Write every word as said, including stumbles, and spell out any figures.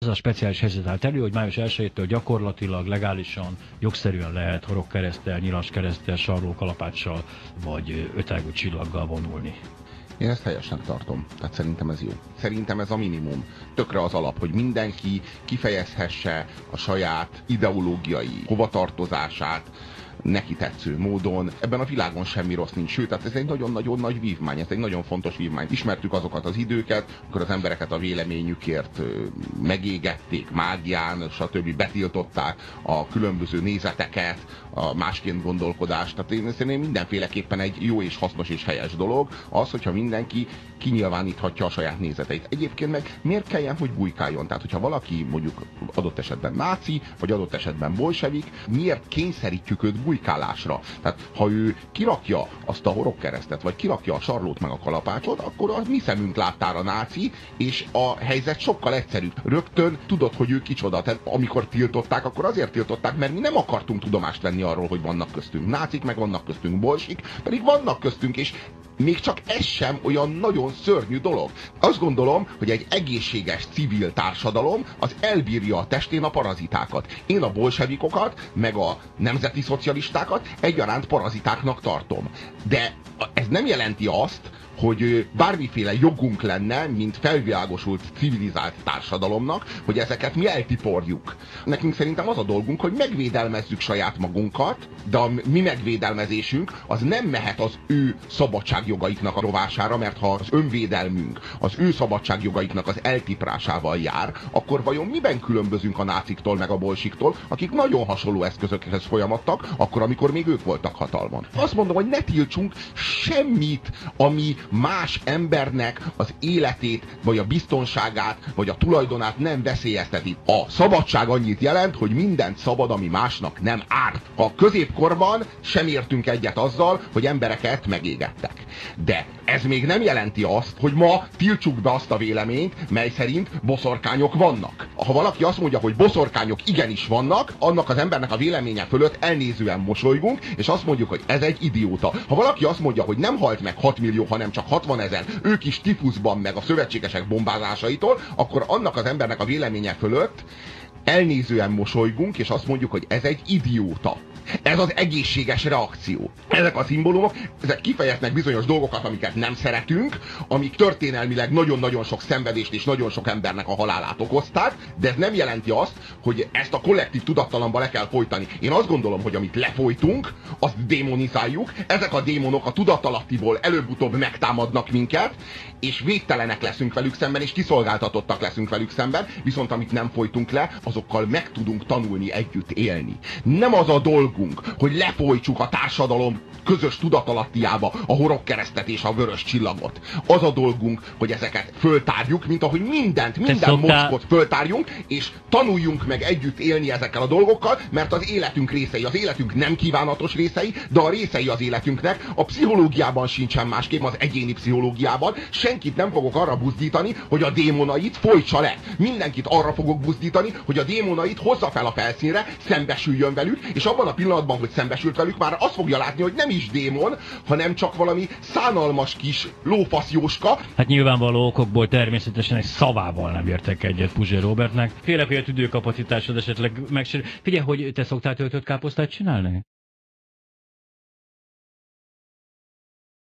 Az a speciális helyzet állt elő, hogy május elsejétől gyakorlatilag legálisan, jogszerűen lehet horogkereszttel, nyilaskereszttel, sarlókalapáccsal vagy ötágú csillaggal vonulni. Én ezt helyesen tartom. Tehát szerintem ez jó. Szerintem ez a minimum. Tökre az alap, hogy mindenki kifejezhesse a saját ideológiai hovatartozását neki tetsző módon. Ebben a világon semmi rossz nincs, sőt, tehát ez egy nagyon-nagyon nagy vívmány, ez egy nagyon fontos vívmány. Ismertük azokat az időket, amikor az embereket a véleményükért megégették, mágián, stb. Betiltották a különböző nézeteket, a másként gondolkodást. Tehát én szerintem mindenféleképpen egy jó és hasznos és helyes dolog az, hogyha mindenki kinyilváníthatja a saját nézeteit. Egyébként meg miért kelljen, hogy bujkáljon? Tehát, hogyha valaki mondjuk adott esetben náci, vagy adott esetben bolsevik, miért kényszerítjük őt bujkálásra? Tehát, ha ő kirakja azt a horogkeresztet, vagy kirakja a sarlót meg a kalapácsot, akkor a mi szemünk láttára náci, és a helyzet sokkal egyszerűbb. Rögtön tudod, hogy ő kicsoda. Tehát amikor tiltották, akkor azért tiltották, mert mi nem akartunk tudomást venni arról, hogy vannak köztünk nácik, meg vannak köztünk bolsik, pedig vannak köztünk, és még csak ez sem olyan nagyon szörnyű dolog. Azt gondolom, hogy egy egészséges civil társadalom az elbírja a testén a parazitákat. Én a bolsevikokat, meg a nemzeti szocialistákat egyaránt parazitáknak tartom. De ez nem jelenti azt, hogy bármiféle jogunk lenne, mint felvilágosult, civilizált társadalomnak, hogy ezeket mi eltiporjuk. Nekünk szerintem az a dolgunk, hogy megvédelmezzük saját magunkat, de a mi megvédelmezésünk az nem mehet az ő szabadságjogaiknak a rovására, mert ha az önvédelmünk az ő szabadságjogaiknak az eltiprásával jár, akkor vajon miben különbözünk a náciktól meg a bolsiktól, akik nagyon hasonló eszközökhez folyamattak, akkor, amikor még ők voltak hatalmon. Azt mondom, hogy ne tiltsunk semmit, ami más embernek az életét, vagy a biztonságát, vagy a tulajdonát nem veszélyezteti. A szabadság annyit jelent, hogy mindent szabad, ami másnak nem árt. A középkorban sem értünk egyet azzal, hogy embereket megégettek. De ez még nem jelenti azt, hogy ma tiltsuk be azt a véleményt, mely szerint boszorkányok vannak. Ha valaki azt mondja, hogy boszorkányok igenis vannak, annak az embernek a véleménye fölött elnézően mosolygunk, és azt mondjuk, hogy ez egy idióta. Ha valaki azt mondja, hogy nem halt meg hat millió, hanem csak hatvanezer, ők is tifuszban meg a szövetségesek bombázásaitól, akkor annak az embernek a véleménye fölött elnézően mosolygunk, és azt mondjuk, hogy ez egy idióta. Ez az egészséges reakció. Ezek a szimbólumok, ezek kifejeznek bizonyos dolgokat, amiket nem szeretünk, amik történelmileg nagyon-nagyon sok szenvedést és nagyon sok embernek a halálát okozták, de ez nem jelenti azt, hogy ezt a kollektív tudattalanba le kell folytani. Én azt gondolom, hogy amit lefolytunk, azt démonizáljuk, ezek a démonok a tudatalattiból előbb-utóbb megtámadnak minket, és végtelenek leszünk velük szemben, és kiszolgáltatottak leszünk velük szemben, viszont amit nem folytunk le, azokkal meg tudunk tanulni együtt élni. Nem az a dolgunk, hogy lefolytsuk a társadalom közös tudatalattiába a horogkeresztet és a vörös csillagot. Az a dolgunk, hogy ezeket föltárjuk, mint ahogy mindent, minden szoktál... mocskot föltárjunk, és tanuljunk meg együtt élni ezekkel a dolgokkal, mert az életünk részei, az életünk nem kívánatos részei, de a részei az életünknek. A pszichológiában sincsen másképp, az egyéni pszichológiában. Senkit nem fogok arra buzdítani, hogy a démonait folytsa le. Mindenkit arra fogok buzdítani, hogy a démonait hozza fel a felszínre, szembesüljön velük, és abban a pillanatban, hogy szembesült velük, már azt fogja látni, hogy nem is démon, hanem csak valami szánalmas kis lófaszjóska. Hát nyilvánvaló okokból természetesen egy szavával nem értek egyet Puzsér Robertnek. Félek, hogy a tüdőkapacitásod esetleg megsérül. Figyelj, hogy te szoktál töltött káposztát csinálni?